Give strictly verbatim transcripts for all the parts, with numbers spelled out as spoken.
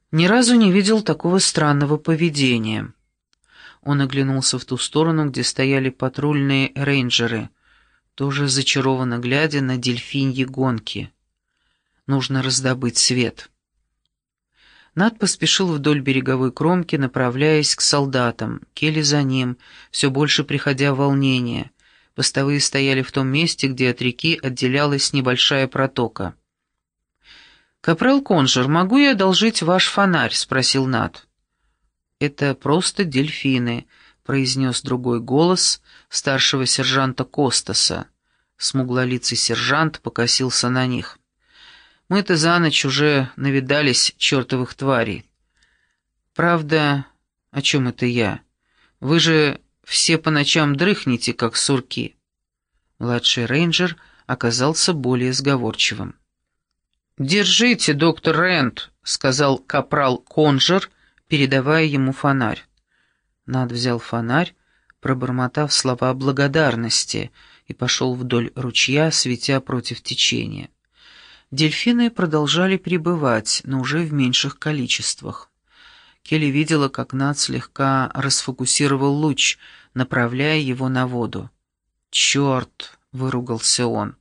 Ни разу не видел такого странного поведения. Он оглянулся в ту сторону, где стояли патрульные рейнджеры, тоже зачарованно глядя на дельфиньи гонки. Нужно раздобыть свет. Нат поспешил вдоль береговой кромки, направляясь к солдатам. Келли за ним, все больше приходя в волнение. Постовые стояли в том месте, где от реки отделялась небольшая протока. «Капрал Конжер, могу я одолжить ваш фонарь?» — спросил Нат. «Это просто дельфины», — произнес другой голос старшего сержанта Костаса. Смуглолицый сержант покосился на них. «Мы-то за ночь уже навидались чертовых тварей. Правда, о чем это я? Вы же все по ночам дрыхнете, как сурки». Младший рейнджер оказался более сговорчивым. «Держите, доктор Рент», — сказал капрал Конжер, передавая ему фонарь. Над взял фонарь, пробормотав слова благодарности, и пошел вдоль ручья, светя против течения. Дельфины продолжали прибывать, но уже в меньших количествах. Келли видела, как Над слегка расфокусировал луч, направляя его на воду. «Черт!» — выругался он.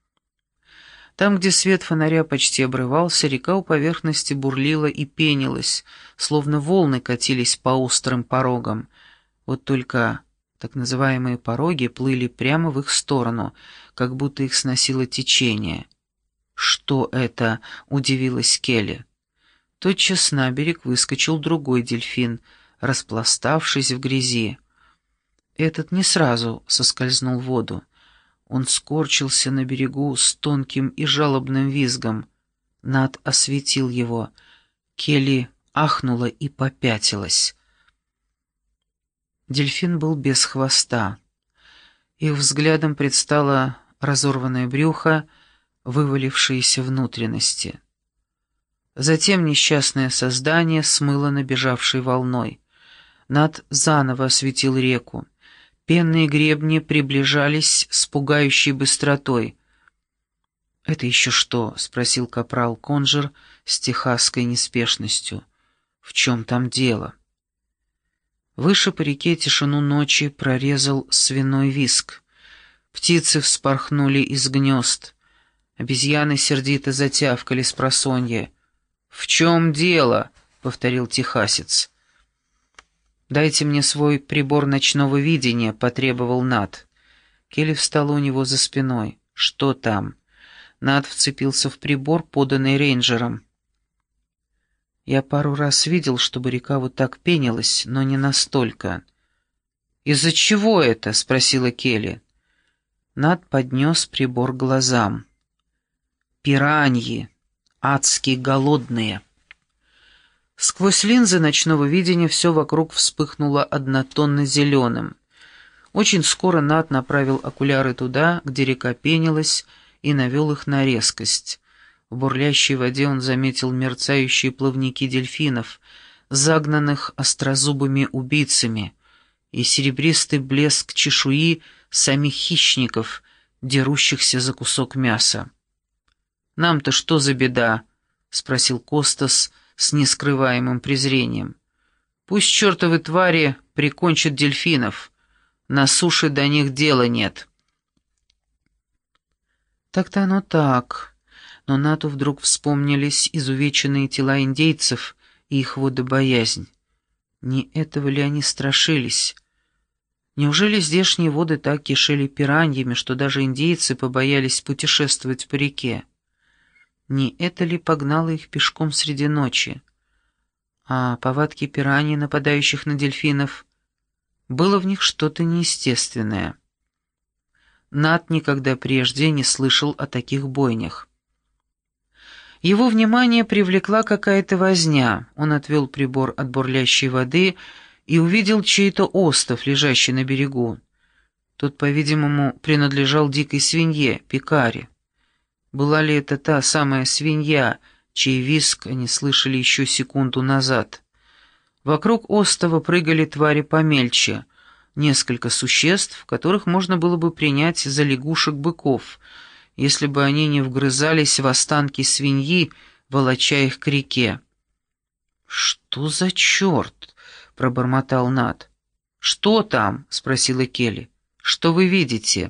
Там, где свет фонаря почти обрывался, река у поверхности бурлила и пенилась, словно волны катились по острым порогам. Вот только так называемые пороги плыли прямо в их сторону, как будто их сносило течение. «Что это?» — удивилась Келли. Тотчас на берег выскочил другой дельфин, распластавшись в грязи. Этот не сразу соскользнул в воду. Он скорчился на берегу с тонким и жалобным визгом. Над осветил его. Келли ахнула и попятилась. Дельфин был без хвоста. Их взглядом предстало разорванное брюхо, вывалившиеся внутренности. Затем несчастное создание смыло набежавшей волной. Над заново осветил реку. Пенные гребни приближались с пугающей быстротой. «Это еще что?» — спросил капрал Конжер с техасской неспешностью. «В чем там дело?» Выше по реке тишину ночи прорезал свиной визг. Птицы вспорхнули из гнезд. Обезьяны сердито затявкали спросонья. «В чем дело?» — повторил техасец. «Дайте мне свой прибор ночного видения», — потребовал Нат. Келли встала у него за спиной. «Что там?» Нат вцепился в прибор, поданный рейнджером. «Я пару раз видел, чтобы река вот так пенилась, но не настолько». «Из-за чего это?» — спросила Келли. Нат поднес прибор к глазам. «Пираньи, адские голодные». Сквозь линзы ночного видения все вокруг вспыхнуло однотонно-зеленым. Очень скоро Нат направил окуляры туда, где река пенилась, и навел их на резкость. В бурлящей воде он заметил мерцающие плавники дельфинов, загнанных острозубыми убийцами, и серебристый блеск чешуи самих хищников, дерущихся за кусок мяса. «Нам-то что за беда?» — спросил Костас с нескрываемым презрением. «Пусть чертовы твари прикончат дельфинов. На суше до них дела нет». Так-то оно так, но Нату вдруг вспомнились изувеченные тела индейцев и их водобоязнь. Не этого ли они страшились? Неужели здешние воды так кишели пираньями, что даже индейцы побоялись путешествовать по реке? Не это ли погнало их пешком среди ночи? А повадки пираний, нападающих на дельфинов, было в них что-то неестественное. Нат никогда прежде не слышал о таких бойнях. Его внимание привлекла какая-то возня. Он отвел прибор от бурлящей воды и увидел чей-то остов, лежащий на берегу. Тот, по-видимому, принадлежал дикой свинье, пекаре. Была ли это та самая свинья, чей визг они слышали еще секунду назад? Вокруг остова прыгали твари помельче, несколько существ, которых можно было бы принять за лягушек-быков, если бы они не вгрызались в останки свиньи, волоча их к реке. «Что за черт?» — пробормотал Нат. «Что там?» — спросила Келли. «Что вы видите?»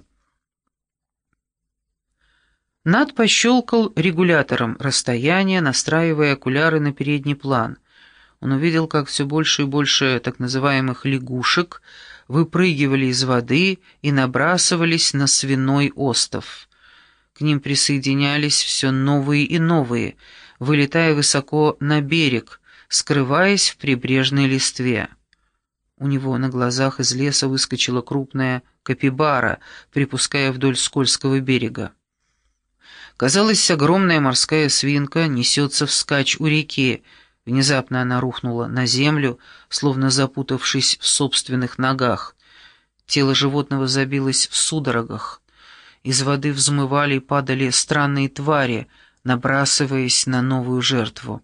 Нат пощелкал регулятором расстояния, настраивая окуляры на передний план. Он увидел, как все больше и больше так называемых лягушек выпрыгивали из воды и набрасывались на свиной остов. К ним присоединялись все новые и новые, вылетая высоко на берег, скрываясь в прибрежной листве. У него на глазах из леса выскочила крупная капибара, припуская вдоль скользкого берега. Казалось, огромная морская свинка несется вскачь у реки. Внезапно она рухнула на землю, словно запутавшись в собственных ногах. Тело животного забилось в судорогах. Из воды взмывали и падали странные твари, набрасываясь на новую жертву.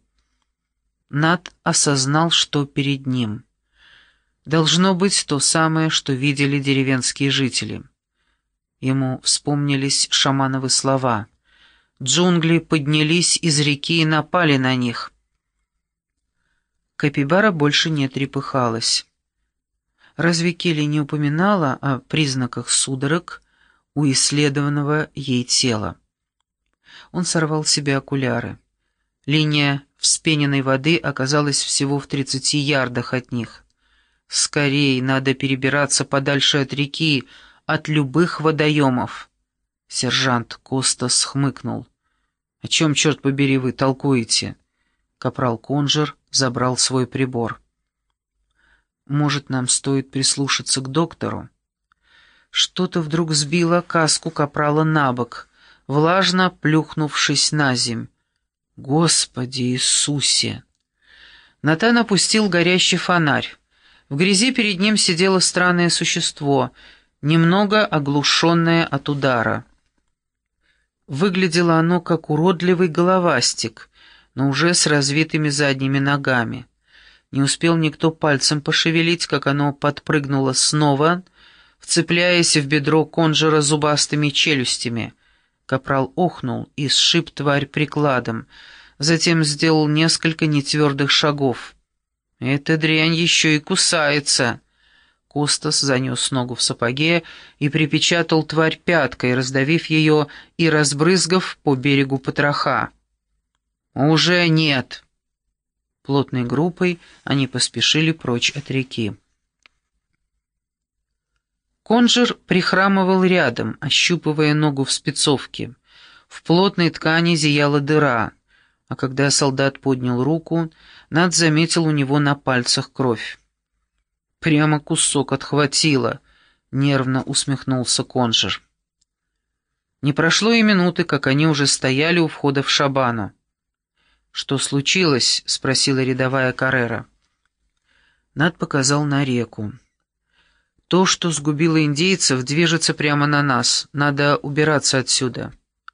Нат осознал, что перед ним. Должно быть то самое, что видели деревенские жители. Ему вспомнились шамановы слова. Джунгли поднялись из реки и напали на них. Капибара больше не трепыхалась. Разве Келли не упоминала о признаках судорог у исследованного ей тела? Он сорвал с себя окуляры. Линия вспененной воды оказалась всего в тридцати ярдах от них. «Скорей, надо перебираться подальше от реки, от любых водоемов». Сержант Костас хмыкнул. «О чем, черт побери, вы толкуете?» Капрал Конжер забрал свой прибор. «Может, нам стоит прислушаться к доктору?» Что-то вдруг сбило каску капрала на бок, влажно плюхнувшись на земь. «Господи Иисусе!» Натан опустил горящий фонарь. В грязи перед ним сидело странное существо, немного оглушенное от удара. Выглядело оно как уродливый головастик, но уже с развитыми задними ногами. Не успел никто пальцем пошевелить, как оно подпрыгнуло снова, вцепляясь в бедро Конжера зубастыми челюстями. Капрал охнул и сшиб тварь прикладом, затем сделал несколько нетвердых шагов. «Эта дрянь еще и кусается!» Костас занес ногу в сапоге и припечатал тварь пяткой, раздавив ее и разбрызгав по берегу потроха. «Уже нет!» Плотной группой они поспешили прочь от реки. Конжер прихрамывал рядом, ощупывая ногу в спецовке. В плотной ткани зияла дыра, а когда солдат поднял руку, Нат заметил у него на пальцах кровь. «Прямо кусок отхватило», — нервно усмехнулся Конжер. Не прошло и минуты, как они уже стояли у входа в шабану. «Что случилось?» — спросила рядовая Каррера. Нат показал на реку. «То, что сгубило индейцев, движется прямо на нас. Надо убираться отсюда».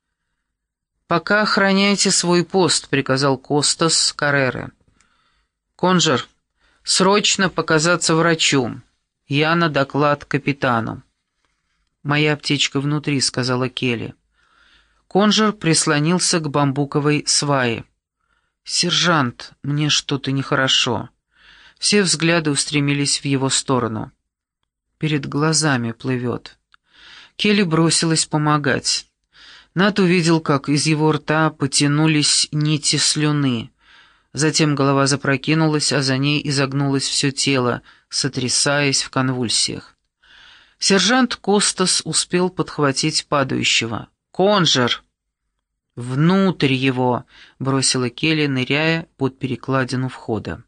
«Пока охраняйте свой пост», — приказал Костас Каррера. «Конжер, срочно показаться врачу. Я на доклад капитану». «Моя аптечка внутри», — сказала Келли. Конжер прислонился к бамбуковой свае. «Сержант, мне что-то нехорошо». Все взгляды устремились в его сторону. Перед глазами плывет. Келли бросилась помогать. Нат увидел, как из его рта потянулись нити слюны. Затем голова запрокинулась, а за ней изогнулось все тело, сотрясаясь в конвульсиях. Сержант Костас успел подхватить падающего. «Конжер!» «Внутрь его!» — бросила Келли, ныряя под перекладину входа.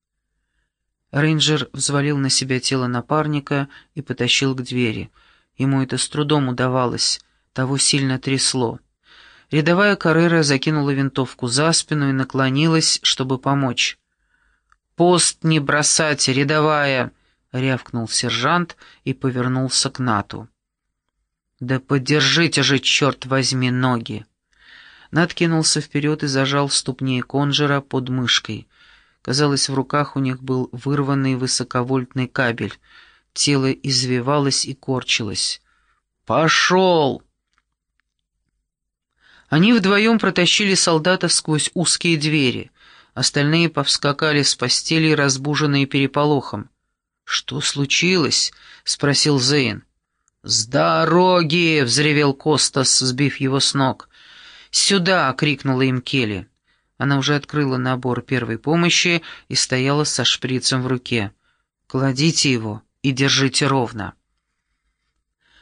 Рейнджер взвалил на себя тело напарника и потащил к двери. Ему это с трудом удавалось, того сильно трясло. Рядовая Каррера закинула винтовку за спину и наклонилась, чтобы помочь. «Пост не бросать, рядовая!» — рявкнул сержант и повернулся к Нату. «Да подержите же, черт возьми, ноги!» Нат кинулся вперед и зажал ступни Конжера под мышкой. Казалось, в руках у них был вырванный высоковольтный кабель. Тело извивалось и корчилось. «Пошел!» Они вдвоем протащили солдата сквозь узкие двери. Остальные повскакали с постелей, разбуженные переполохом. «Что случилось?» — спросил Зейн. «С дороги!» — взревел Костас, сбив его с ног. «Сюда!» — крикнула им Келли. Она уже открыла набор первой помощи и стояла со шприцем в руке. «Кладите его и держите ровно».